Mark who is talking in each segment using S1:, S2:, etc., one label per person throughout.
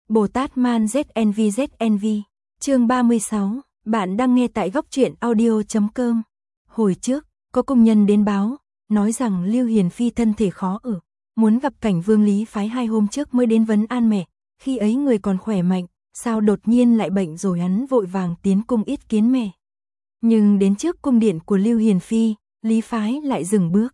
S1: Bồ Tát Man ZNV. Chương 36, bạn đang nghe tại góc truyện audio.com. Hồi trước, có công nhân đến báo, nói rằng Lưu Hiền Phi thân thể khó ở, muốn gặp Cảnh Vương Lý Phái 2 hôm trước mới đến vấn an mẹ, khi ấy người còn khỏe mạnh, sao đột nhiên lại bệnh rồi. Hắn vội vàng tiến cung yết kiến mẹ. Nhưng đến trước cung điện của Lưu Hiền Phi, Lý Phái lại dừng bước.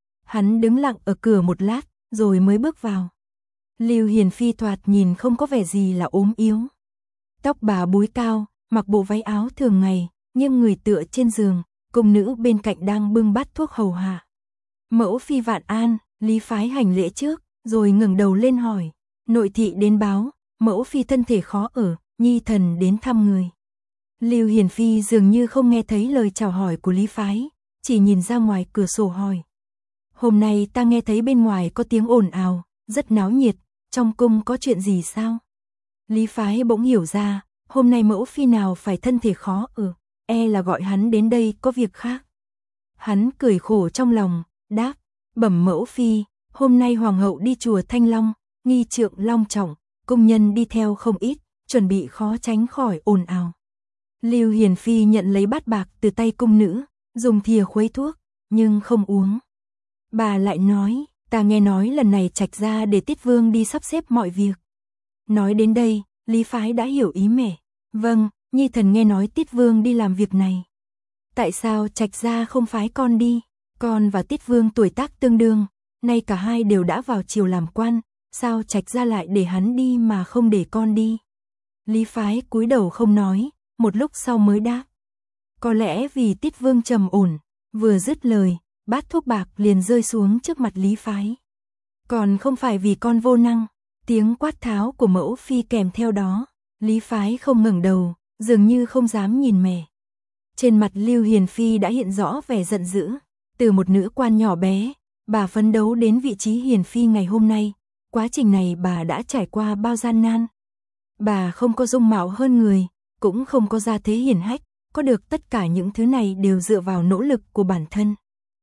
S1: Hắn đứng lặng ở cửa một lát, rồi mới bước vào. Lưu Hiền Phi thoạt nhìn không có vẻ gì là ốm yếu. Tóc bà búi cao, mặc bộ váy áo thường ngày, nghiêng người tựa trên giường, cung nữ bên cạnh đang bưng bát thuốc hầu hạ. Mẫu phi vạn an. Lý Phái hành lễ trước, rồi ngẩng đầu lên hỏi. Nội thị đến báo, mẫu phi thân thể khó ở, nhi thần đến thăm người. Lưu Hiền Phi dường như không nghe thấy lời chào hỏi của Lý Phái, chỉ nhìn ra ngoài cửa sổ hỏi. Hôm nay ta nghe thấy bên ngoài có tiếng ồn ào, rất náo nhiệt, trong cung có chuyện gì sao? Lý Phái bỗng hiểu ra, hôm nay mẫu phi nào phải thân thể khó ở, e là gọi hắn đến đây có việc khác. Hắn cười khổ trong lòng, đáp, bẩm mẫu phi, hôm nay hoàng hậu đi chùa Thanh Long, nghi trượng long trọng, công nhân đi theo không ít, chuẩn bị khó tránh khỏi ồn ào. Lưu Hiền Phi nhận lấy bát bạc từ tay cung nữ, dùng thìa khuấy thuốc, nhưng không uống. Bà lại nói, ta nghe nói lần này Trạch ra để Tiết Vương đi sắp xếp mọi việc. Nói đến đây, Lý Phái đã hiểu ý mẹ. Vâng, nhi thần nghe nói Tiết Vương đi làm việc này. Tại sao Trạch ra không phái con đi? Con và Tiết Vương tuổi tác tương đương, nay cả hai đều đã vào triều làm quan, sao Trạch ra lại để hắn đi mà không để con đi? Lý Phái cúi đầu không nói, một lúc sau mới đáp. Có lẽ vì Tiết Vương trầm ổn. Vừa dứt lời, bát thuốc bạc liền rơi xuống trước mặt Lý Phái. Còn không phải vì con vô năng. Tiếng quát tháo của mẫu phi kèm theo đó. Lý Phái không ngẩng đầu, dường như không dám nhìn mẹ. Trên mặt Lưu Hiền Phi đã hiện rõ vẻ giận dữ. Từ một nữ quan nhỏ bé, bà phấn đấu đến vị trí Hiền Phi ngày hôm nay. Quá trình này bà đã trải qua bao gian nan. Bà không có dung mạo hơn người, cũng không có gia thế hiển hách, có được tất cả những thứ này đều dựa vào nỗ lực của bản thân.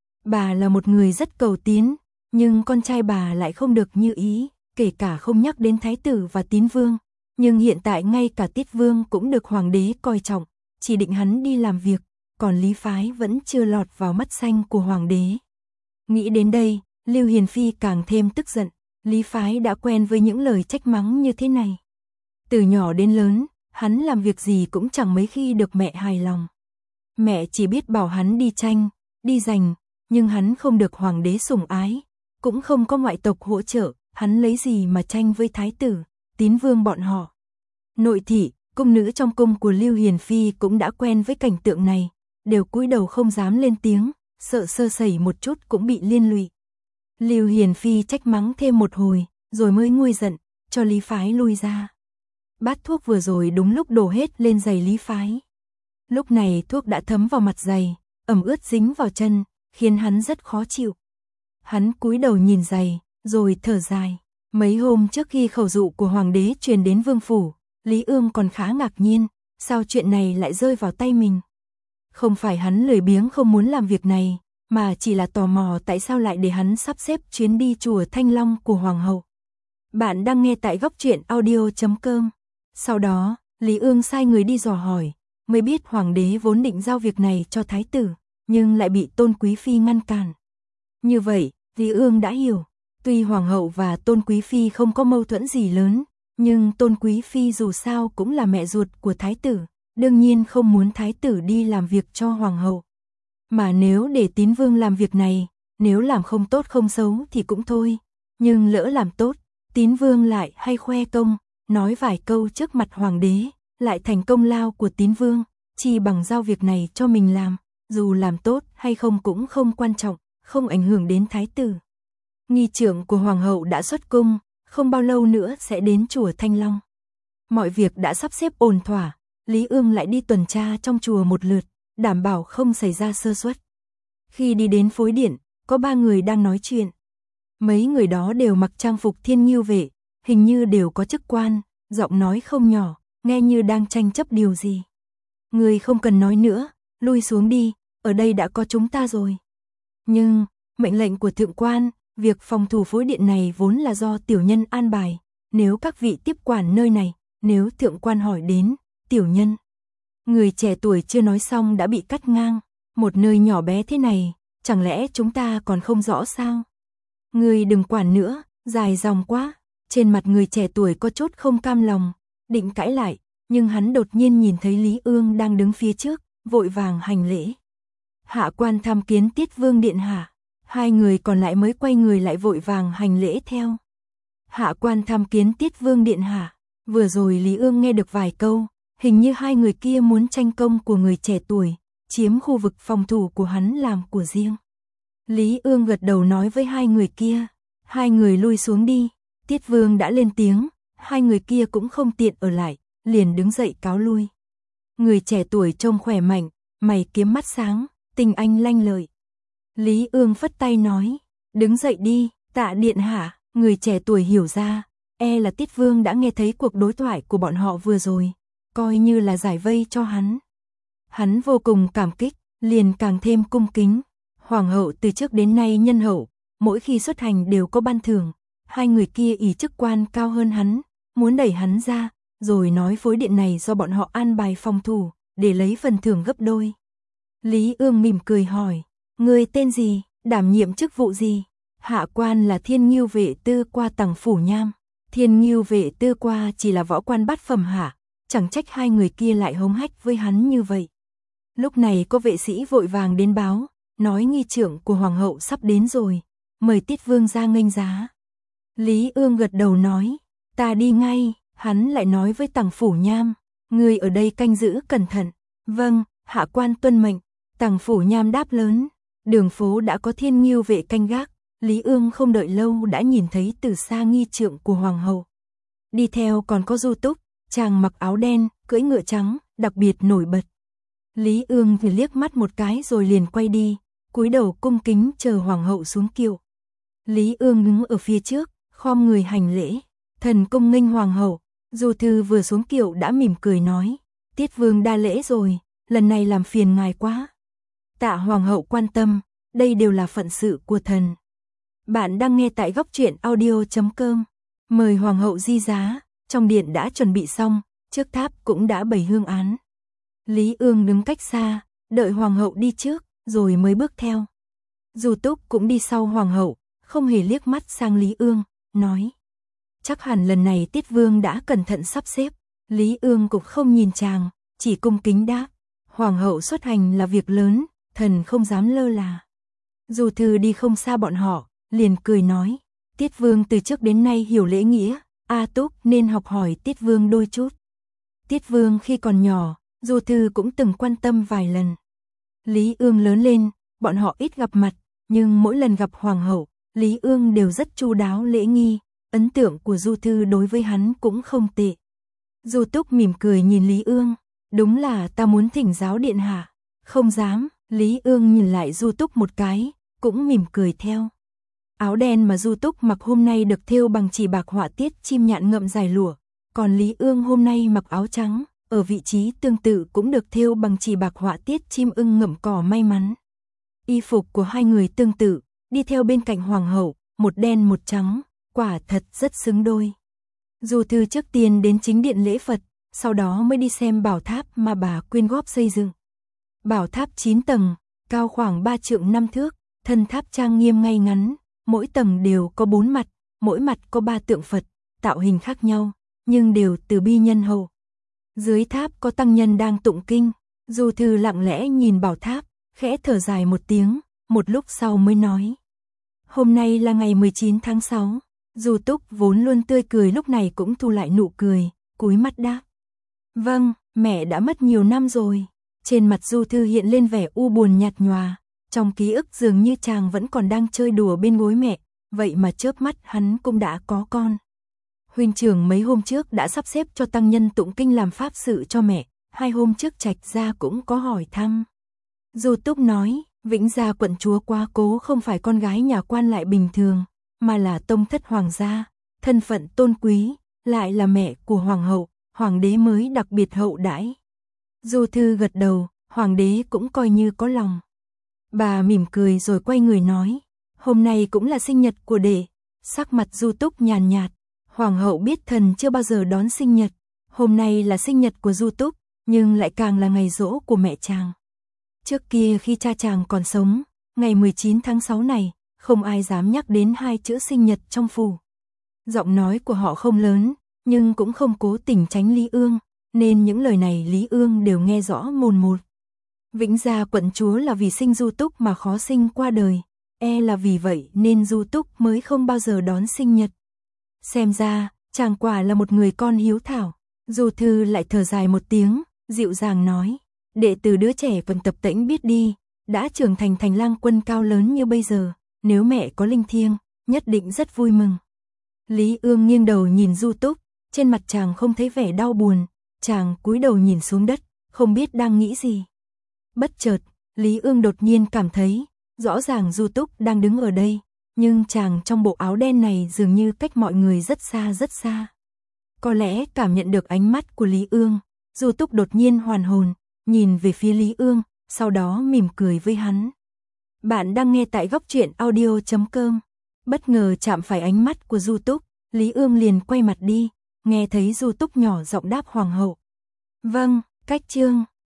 S1: Bà là một người rất cầu tiến, nhưng con trai bà lại không được như ý, kể cả không nhắc đến Thái tử và Tín Vương. Nhưng hiện tại ngay cả Tiết Vương cũng được hoàng đế coi trọng, chỉ định hắn đi làm việc, còn Lý Phái vẫn chưa lọt vào mắt xanh của hoàng đế. Nghĩ đến đây, Lưu Hiền Phi càng thêm tức giận, Lý Phái đã quen với những lời trách mắng như thế này. Từ nhỏ đến lớn, hắn làm việc gì cũng chẳng mấy khi được mẹ hài lòng. Mẹ chỉ biết bảo hắn đi tranh, đi giành, nhưng hắn không được hoàng đế sủng ái, cũng không có ngoại tộc hỗ trợ, hắn lấy gì mà tranh với Thái tử, Tín Vương bọn họ. Nội thị, cung nữ trong cung của Lưu Hiền Phi cũng đã quen với cảnh tượng này, đều cúi đầu không dám lên tiếng, sợ sơ sẩy một chút cũng bị liên lụy. Lưu Hiền Phi trách mắng thêm một hồi, rồi mới nguôi giận, cho Lý Phái lui ra. Bát thuốc vừa rồi đúng lúc đổ hết lên giày Lý Phái. Lúc này thuốc đã thấm vào mặt giày, ẩm ướt dính vào chân, khiến hắn rất khó chịu. Hắn cúi đầu nhìn giày, rồi thở dài. Mấy hôm trước khi khẩu dụ của hoàng đế truyền đến vương phủ, Lý Ương còn khá ngạc nhiên, sao chuyện này lại rơi vào tay mình. Không phải hắn lười biếng không muốn làm việc này, mà chỉ là tò mò tại sao lại để hắn sắp xếp chuyến đi chùa Thanh Long của hoàng hậu. Bạn đang nghe tại góc truyện audio.com. Sau đó, Lý Ương sai người đi dò hỏi, mới biết hoàng đế vốn định giao việc này cho thái tử, nhưng lại bị Tôn Quý Phi ngăn cản. Như vậy, Lý Ương đã hiểu, tuy hoàng hậu và Tôn Quý Phi không có mâu thuẫn gì lớn, nhưng Tôn Quý Phi dù sao cũng là mẹ ruột của thái tử, đương nhiên không muốn thái tử đi làm việc cho hoàng hậu. Mà nếu để Tín Vương làm việc này, nếu làm không tốt không xấu thì cũng thôi, nhưng lỡ làm tốt, Tín Vương lại hay khoe công, nói vài câu trước mặt hoàng đế, lại thành công lao của Tín Vương, chỉ bằng giao việc này cho mình làm, dù làm tốt hay không cũng không quan trọng, không ảnh hưởng đến thái tử. Nghi trượng của hoàng hậu đã xuất cung, không bao lâu nữa sẽ đến chùa Thanh Long. Mọi việc đã sắp xếp ổn thỏa, Lý Ương lại đi tuần tra trong chùa một lượt, đảm bảo không xảy ra sơ suất. Khi đi đến phối điện, có 3 người đang nói chuyện. Mấy người đó đều mặc trang phục thiên nghiêu vệ, hình như đều có chức quan, giọng nói không nhỏ, nghe như đang tranh chấp điều gì. Người không cần nói nữa, lui xuống đi, ở đây đã có chúng ta rồi. Nhưng, mệnh lệnh của thượng quan, việc phòng thủ phối điện này vốn là do tiểu nhân an bài, nếu các vị tiếp quản nơi này, nếu thượng quan hỏi đến, tiểu nhân. Người trẻ tuổi chưa nói xong đã bị cắt ngang, một nơi nhỏ bé thế này, chẳng lẽ chúng ta còn không rõ sao? Người đừng quản nữa, dài dòng quá. Trên mặt người trẻ tuổi có chút không cam lòng, định cãi lại, nhưng hắn đột nhiên nhìn thấy Lý Ương đang đứng phía trước, vội vàng hành lễ. Hạ quan tham kiến Tiết Vương điện hạ. Hai người còn lại mới quay người lại vội vàng hành lễ theo. Hạ quan tham kiến Tiết Vương điện hạ. Vừa rồi Lý Ương nghe được vài câu, hình như hai người kia muốn tranh công của người trẻ tuổi, chiếm khu vực phòng thủ của hắn làm của riêng. Lý Ương gật đầu nói với hai người kia, hai người lui xuống đi. Tiết Vương đã lên tiếng, hai người kia cũng không tiện ở lại, liền đứng dậy cáo lui. Người trẻ tuổi trông khỏe mạnh, mày kiếm mắt sáng, tinh anh lanh lợi. Lý Ương phất tay nói, đứng dậy đi, tạ điện hạ. Người trẻ tuổi hiểu ra, là Tiết Vương đã nghe thấy cuộc đối thoại của bọn họ vừa rồi, coi như là giải vây cho hắn. Hắn vô cùng cảm kích, liền càng thêm cung kính. Hoàng hậu từ trước đến nay nhân hậu, mỗi khi xuất hành đều có ban thưởng. Hai người kia ỷ chức quan cao hơn hắn, muốn đẩy hắn ra, rồi nói phối điện này do bọn họ an bài phòng thủ, để lấy phần thưởng gấp đôi. Lý Ương mỉm cười hỏi, người tên gì, đảm nhiệm chức vụ gì? Hạ quan là Thiên Ngưu vệ tư qua Tằng Phủ Nham. Thiên Ngưu vệ tư qua chỉ là võ quan bát phẩm hạ, chẳng trách hai người kia lại hống hách với hắn như vậy. Lúc này có vệ sĩ vội vàng đến báo, nói nghi trượng của hoàng hậu sắp đến rồi, mời Tiết Vương ra nghênh giá. Lý Ương gật đầu nói, ta đi ngay. Hắn lại nói với Tằng Phủ Nham, người ở đây canh giữ cẩn thận. Vâng, hạ quan tuân mệnh. Tằng Phủ Nham đáp lớn, đường phố đã có Thiên Ngưu vệ canh gác. Lý Ương không đợi lâu đã nhìn thấy từ xa nghi trượng của hoàng hậu. Đi theo còn có Du Túc, chàng mặc áo đen, cưỡi ngựa trắng, đặc biệt nổi bật. Lý Ương thì liếc mắt một cái rồi liền quay đi, cúi đầu cung kính chờ hoàng hậu xuống kiệu. Lý Ương đứng ở phía trước, khom người hành lễ, thần cung nghênh hoàng hậu. Du Thư vừa xuống kiệu đã mỉm cười nói, Tiết Vương đa lễ rồi, lần này làm phiền ngài quá. Tạ hoàng hậu quan tâm, đây đều là phận sự của thần. Bạn đang nghe tại góc truyện audio.com. Mời hoàng hậu di giá, trong điện đã chuẩn bị xong, trước tháp cũng đã bày hương án. Lý Ương đứng cách xa, đợi hoàng hậu đi trước, rồi mới bước theo. Du Túc cũng đi sau hoàng hậu, không hề liếc mắt sang Lý Ương, nói, chắc hẳn lần này Tiết Vương đã cẩn thận sắp xếp. Lý Ương cũng không nhìn chàng, chỉ cung kính đáp, hoàng hậu xuất hành là việc lớn, thần không dám lơ là. Du Thư đi không xa bọn họ, liền cười nói, Tiết Vương từ trước đến nay hiểu lễ nghĩa, A Túc nên học hỏi Tiết Vương đôi chút. Tiết Vương khi còn nhỏ, Du Thư cũng từng quan tâm vài lần. Lý Ương lớn lên, bọn họ ít gặp mặt, nhưng mỗi lần gặp hoàng hậu, Lý Ương đều rất chu đáo lễ nghi, ấn tượng của Du Thư đối với hắn cũng không tệ. Du Túc mỉm cười nhìn Lý Ương, đúng là ta muốn thỉnh giáo điện hạ. Không dám. Lý Ương nhìn lại Du Túc một cái, cũng mỉm cười theo. Áo đen mà Du Túc mặc hôm nay được thêu bằng chỉ bạc họa tiết chim nhạn ngậm dài lụa, còn Lý Ương hôm nay mặc áo trắng, ở vị trí tương tự cũng được thêu bằng chỉ bạc họa tiết chim ưng ngậm cỏ may mắn. Y phục của hai người tương tự, đi theo bên cạnh hoàng hậu, một đen một trắng, quả thật rất xứng đôi. Du Thư trước tiên đến chính điện lễ Phật, sau đó mới đi xem bảo tháp mà bà quyên góp xây dựng. Bảo tháp 9 tầng, cao khoảng 3 trượng 5 thước, thân tháp trang nghiêm ngay ngắn, mỗi tầng đều có 4 mặt, mỗi mặt có 3 tượng Phật, tạo hình khác nhau, nhưng đều từ bi nhân hậu. Dưới tháp có tăng nhân đang tụng kinh, Du Thư lặng lẽ nhìn bảo tháp, khẽ thở dài một tiếng, một lúc sau mới nói. Hôm nay là ngày 19 tháng 6, Du Túc vốn luôn tươi cười lúc này cũng thu lại nụ cười, cúi mắt đáp. Vâng, mẹ đã mất nhiều năm rồi. Trên mặt Du Thư hiện lên vẻ u buồn nhạt nhòa, trong ký ức dường như chàng vẫn còn đang chơi đùa bên gối mẹ, vậy mà chớp mắt hắn cũng đã có con. Huynh trưởng mấy hôm trước đã sắp xếp cho tăng nhân tụng kinh làm pháp sự cho mẹ, 2 hôm trước Trạch Gia cũng có hỏi thăm. Du Túc nói, Vĩnh Gia quận chúa Quá Cố không phải con gái nhà quan lại bình thường, mà là tông thất hoàng gia, thân phận tôn quý, lại là mẹ của hoàng hậu, hoàng đế mới đặc biệt hậu đãi. Du Thư gật đầu, hoàng đế cũng coi như có lòng. Bà mỉm cười rồi quay người nói, hôm nay cũng là sinh nhật của đệ. Sắc mặt Du Túc nhàn nhạt, Hoàng hậu biết thần chưa bao giờ đón sinh nhật, hôm nay là sinh nhật của Du Túc, nhưng lại càng là ngày giỗ của mẹ chàng. Trước kia khi cha chàng còn sống, ngày 19 tháng 6 này, không ai dám nhắc đến hai chữ sinh nhật trong phủ. Giọng nói của họ không lớn, nhưng cũng không cố tình tránh Lý Ương, nên những lời này Lý Ương đều nghe rõ mồn một. Vĩnh Gia quận chúa là vì sinh Du Túc mà khó sinh qua đời, là vì vậy nên Du Túc mới không bao giờ đón sinh nhật. Xem ra, chàng quả là một người con hiếu thảo. Du Thư lại thở dài một tiếng, dịu dàng nói, đệ tử đứa trẻ vẫn tập tễnh biết đi, đã trưởng thành lang quân cao lớn như bây giờ, nếu mẹ có linh thiêng, nhất định rất vui mừng. Lý Ương nghiêng đầu nhìn Du Túc, trên mặt chàng không thấy vẻ đau buồn, chàng cúi đầu nhìn xuống đất, không biết đang nghĩ gì. Bất chợt, Lý Ương đột nhiên cảm thấy, rõ ràng Du Túc đang đứng ở đây, nhưng chàng trong bộ áo đen này dường như cách mọi người rất xa rất xa. Có lẽ cảm nhận được ánh mắt của Lý Ương, Du Túc đột nhiên hoàn hồn, nhìn về phía Lý Ương, sau đó mỉm cười với hắn. Bạn đang nghe tại góc truyện audio.com. Bất ngờ chạm phải ánh mắt của Du Túc, Lý Ương liền quay mặt đi, nghe thấy Du Túc nhỏ giọng đáp hoàng hậu. Vâng, cách chương.